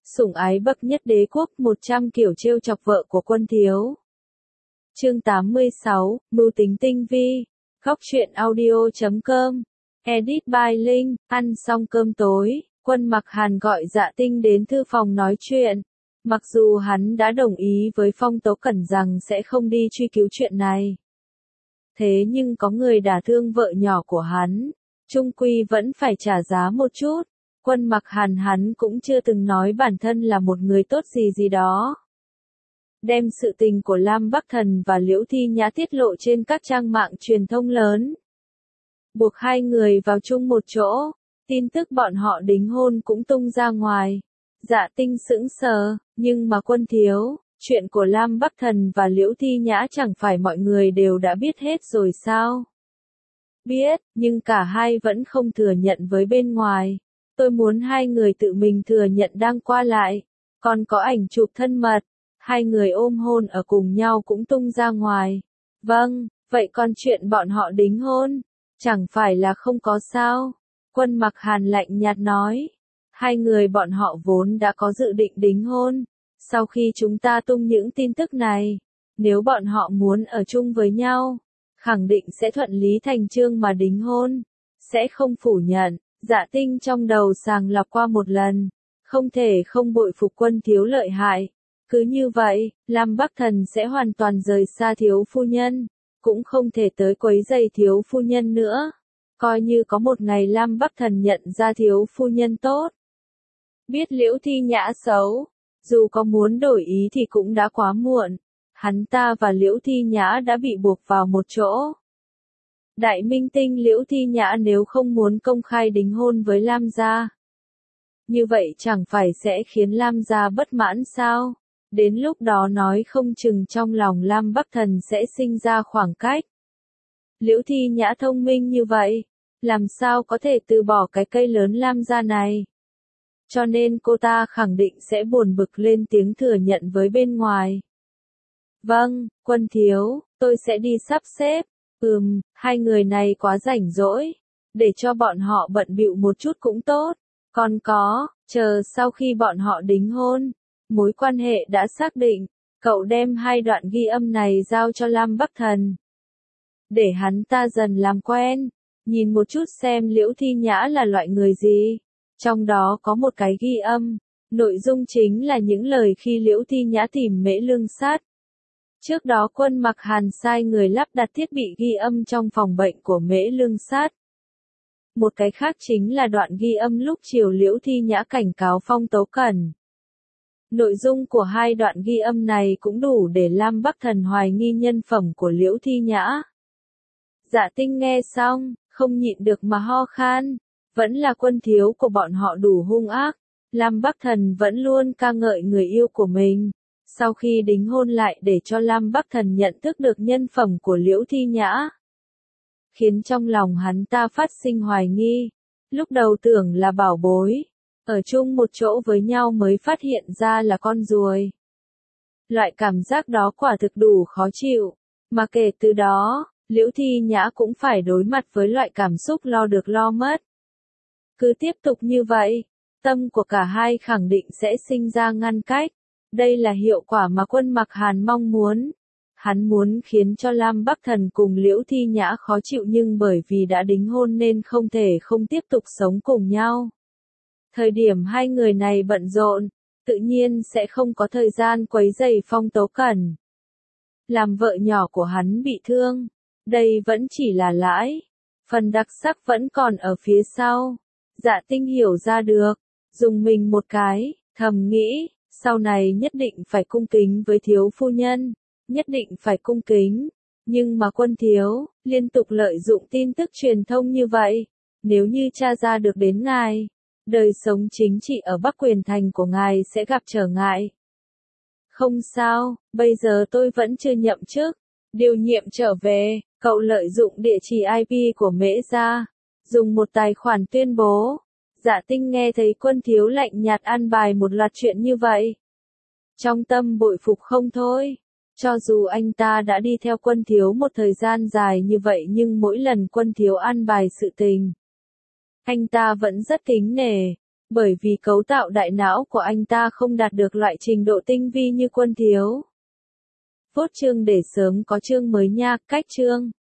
Sủng ái bậc nhất đế quốc, 100 kiểu trêu chọc vợ của Quân Thiếu. Chương 86, mưu tính tinh vi. Góc truyện audio.com. Edit by Linh. Ăn xong cơm tối, Quân Mặc Hàn gọi Dạ Tinh đến thư phòng nói chuyện. Mặc dù hắn đã đồng ý với Phong Tố Cẩn rằng sẽ không đi truy cứu chuyện này. Thế nhưng có người đả thương vợ nhỏ của hắn, chung quy vẫn phải trả giá một chút. Quân Mặc Hàn hắn cũng chưa từng nói bản thân là một người tốt gì đó. Đem sự tình của Lam Bắc Thần và Liễu Thi Nhã tiết lộ trên các trang mạng truyền thông lớn. Buộc hai người vào chung một chỗ, tin tức bọn họ đính hôn cũng tung ra ngoài. Dạ Tinh sững sờ, nhưng mà Quân Thiếu, chuyện của Lam Bắc Thần và Liễu Thi Nhã chẳng phải mọi người đều đã biết hết rồi sao? Biết, nhưng cả hai vẫn không thừa nhận với bên ngoài. Tôi muốn hai người tự mình thừa nhận đang qua lại, còn có ảnh chụp thân mật, hai người ôm hôn ở cùng nhau cũng tung ra ngoài. Vâng, vậy còn chuyện bọn họ đính hôn, chẳng phải là không có sao? Quân Mặc Hàn lạnh nhạt nói, hai người bọn họ vốn đã có dự định đính hôn. Sau khi chúng ta tung những tin tức này, nếu bọn họ muốn ở chung với nhau, khẳng định sẽ thuận lý thành chương mà đính hôn, sẽ không phủ nhận. Dạ Tinh trong đầu sàng lọc qua một lần, không thể không bội phục Quân Thiếu lợi hại. Cứ như vậy, Lam Bắc Thần sẽ hoàn toàn rời xa thiếu phu nhân, cũng không thể tới quấy rầy thiếu phu nhân nữa. Coi như có một ngày Lam Bắc Thần nhận ra thiếu phu nhân tốt. Biết Liễu Thi Nhã xấu, dù có muốn đổi ý thì cũng đã quá muộn. Hắn ta và Liễu Thi Nhã đã bị buộc vào một chỗ. Đại minh tinh Liễu Thi Nhã nếu không muốn công khai đính hôn với Lam gia, như vậy chẳng phải sẽ khiến Lam gia bất mãn sao? Đến lúc đó nói không chừng trong lòng Lam Bắc Thần sẽ sinh ra khoảng cách. Liễu Thi Nhã thông minh như vậy, làm sao có thể từ bỏ cái cây lớn Lam gia này? Cho nên cô ta khẳng định sẽ buồn bực lên tiếng thừa nhận với bên ngoài. Vâng, Quân Thiếu, tôi sẽ đi sắp xếp. Hai người này quá rảnh rỗi, để cho bọn họ bận bịu một chút cũng tốt. Còn có, chờ sau khi bọn họ đính hôn, mối quan hệ đã xác định, cậu đem hai đoạn ghi âm này giao cho Lam Bắc Thần. Để hắn ta dần làm quen, nhìn một chút xem Liễu Thi Nhã là loại người gì. Trong đó có một cái ghi âm, nội dung chính là những lời khi Liễu Thi Nhã tìm Mễ Lương Sát. Trước đó Quân Mặc Hàn sai người lắp đặt thiết bị ghi âm trong phòng bệnh của Mễ Lương Sát. Một cái khác chính là đoạn ghi âm lúc chiều Liễu Thi Nhã cảnh cáo Phong Tố Cẩn. Nội dung của hai đoạn ghi âm này cũng đủ để Lam Bắc Thần hoài nghi nhân phẩm của Liễu Thi Nhã. Dạ Tinh nghe xong, không nhịn được mà ho khan. Vẫn là Quân Thiếu của bọn họ đủ hung ác. Lam Bắc Thần vẫn luôn ca ngợi người yêu của mình. Sau khi đính hôn lại để cho Lam Bắc Thần nhận thức được nhân phẩm của Liễu Thi Nhã, khiến trong lòng hắn ta phát sinh hoài nghi. Lúc đầu tưởng là bảo bối, ở chung một chỗ với nhau mới phát hiện ra là con ruồi. Loại cảm giác đó quả thực đủ khó chịu, mà kể từ đó, Liễu Thi Nhã cũng phải đối mặt với loại cảm xúc lo được lo mất. Cứ tiếp tục như vậy, tâm của cả hai khẳng định sẽ sinh ra ngăn cách. Đây là hiệu quả mà Quân Mặc Hàn mong muốn. Hắn muốn khiến cho Lam Bắc Thần cùng Liễu Thi Nhã khó chịu nhưng bởi vì đã đính hôn nên không thể không tiếp tục sống cùng nhau. Thời điểm hai người này bận rộn, tự nhiên sẽ không có thời gian quấy rầy Phong Tố Cẩn. Làm vợ nhỏ của hắn bị thương, đây vẫn chỉ là lãi. Phần đặc sắc vẫn còn ở phía sau. Dạ Tinh hiểu ra được, dùng mình một cái, thầm nghĩ. Sau này nhất định phải cung kính với thiếu phu nhân, nhất định phải cung kính. Nhưng mà Quân Thiếu, liên tục lợi dụng tin tức truyền thông như vậy, nếu như tra ra được đến ngài, đời sống chính trị ở Bắc Quyền Thành của ngài sẽ gặp trở ngại. Không sao, bây giờ tôi vẫn chưa nhậm chức, điều nhiệm trở về, cậu lợi dụng địa chỉ IP của Mễ gia, dùng một tài khoản tuyên bố. Dạ Tinh nghe thấy Quân Thiếu lạnh nhạt an bài một loạt chuyện như vậy, trong tâm bội phục không thôi. Cho dù anh ta đã đi theo Quân Thiếu một thời gian dài như vậy nhưng mỗi lần Quân Thiếu an bài sự tình, anh ta vẫn rất kính nể. Bởi vì cấu tạo đại não của anh ta không đạt được loại trình độ tinh vi như Quân Thiếu. Phốt chương để sớm có chương mới nha, cách chương.